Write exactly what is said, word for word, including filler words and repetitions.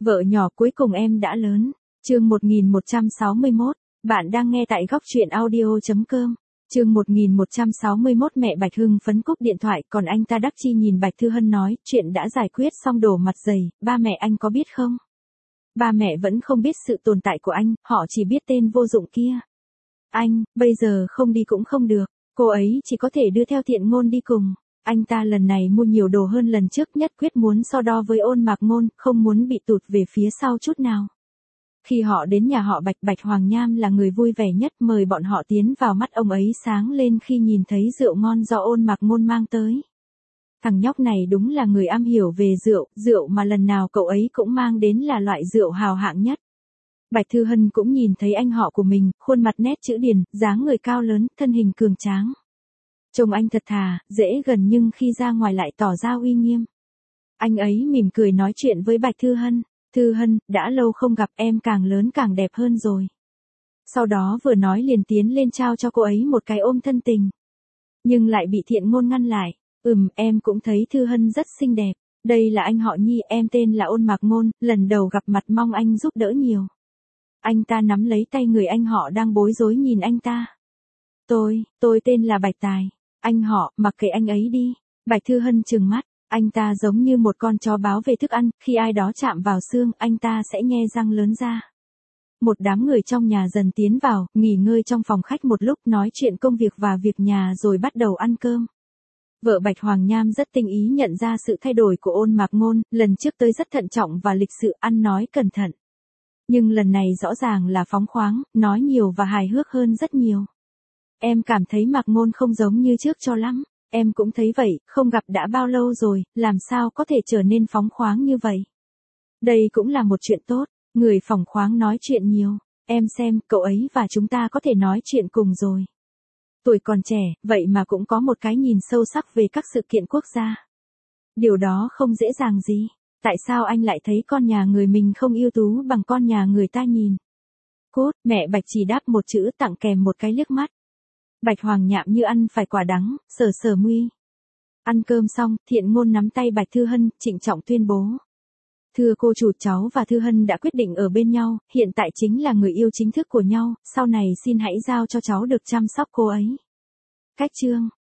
Vợ nhỏ cuối cùng em đã lớn. Chương một nghìn một trăm sáu mươi mốt. Bạn đang nghe tại góc truyện audio chấm com. Chương một nghìn một trăm sáu mươi mốt. Mẹ Bạch hưng phấn cúp điện thoại, còn anh ta đắc chi nhìn Bạch Thư Hân nói, chuyện đã giải quyết xong đổ mặt dày, ba mẹ anh có biết không? Ba mẹ vẫn không biết sự tồn tại của anh, họ chỉ biết tên vô dụng kia. Anh, bây giờ không đi cũng không được, cô ấy chỉ có thể đưa theo Thiện Ngôn đi cùng. Anh ta lần này mua nhiều đồ hơn lần trước, nhất quyết muốn so đo với Ôn Mạc Ngôn, không muốn bị tụt về phía sau chút nào. Khi họ đến nhà họ Bạch, Bạch Hoàng Nham là người vui vẻ nhất, mời bọn họ tiến vào, mắt ông ấy sáng lên khi nhìn thấy rượu ngon do Ôn Mạc Ngôn mang tới. Thằng nhóc này đúng là người am hiểu về rượu, rượu mà lần nào cậu ấy cũng mang đến là loại rượu hào hạng nhất. Bạch Thư Hân cũng nhìn thấy anh họ của mình, khuôn mặt nét chữ điển, dáng người cao lớn, thân hình cường tráng. Trông anh thật thà, dễ gần nhưng khi ra ngoài lại tỏ ra uy nghiêm. Anh ấy mỉm cười nói chuyện với Bạch Thư Hân. Thư Hân, đã lâu không gặp, em càng lớn càng đẹp hơn rồi. Sau đó vừa nói liền tiến lên trao cho cô ấy một cái ôm thân tình. Nhưng lại bị Thiện Ngôn ngăn lại. Ừm, em cũng thấy Thư Hân rất xinh đẹp. Đây là anh họ Nhi, em tên là Ôn Mạc Ngôn, lần đầu gặp mặt mong anh giúp đỡ nhiều. Anh ta nắm lấy tay người anh họ đang bối rối nhìn anh ta. Tôi, tôi tên là Bạch Tài. Anh họ, mặc kệ anh ấy đi. Bạch Thư Hân trừng mắt, anh ta giống như một con chó báo về thức ăn, khi ai đó chạm vào xương, anh ta sẽ nhe răng lớn ra. Một đám người trong nhà dần tiến vào, nghỉ ngơi trong phòng khách một lúc, nói chuyện công việc và việc nhà rồi bắt đầu ăn cơm. Vợ Bạch Hoàng Nham rất tinh ý nhận ra sự thay đổi của Ôn Mạc Ngôn, lần trước tới rất thận trọng và lịch sự, ăn nói cẩn thận. Nhưng lần này rõ ràng là phóng khoáng, nói nhiều và hài hước hơn rất nhiều. Em cảm thấy Mạc Ngôn không giống như trước cho lắm. Em cũng thấy vậy, không gặp đã bao lâu rồi, làm sao có thể trở nên phóng khoáng như vậy. Đây cũng là một chuyện tốt, người phóng khoáng nói chuyện nhiều. Em xem, cậu ấy và chúng ta có thể nói chuyện cùng rồi. Tuổi còn trẻ, vậy mà cũng có một cái nhìn sâu sắc về các sự kiện quốc gia. Điều đó không dễ dàng gì. Tại sao anh lại thấy con nhà người mình không ưu tú bằng con nhà người ta nhìn? Cốt, mẹ Bạch chỉ đáp một chữ, tặng kèm một cái liếc mắt. Bạch Hoàng Nham như ăn phải quả đắng, sờ sờ muôi. Ăn cơm xong, Thiện Ngôn nắm tay Bạch Thư Hân, trịnh trọng tuyên bố. Thưa cô chủ, cháu và Thư Hân đã quyết định ở bên nhau, hiện tại chính là người yêu chính thức của nhau, sau này xin hãy giao cho cháu được chăm sóc cô ấy. Cách chương.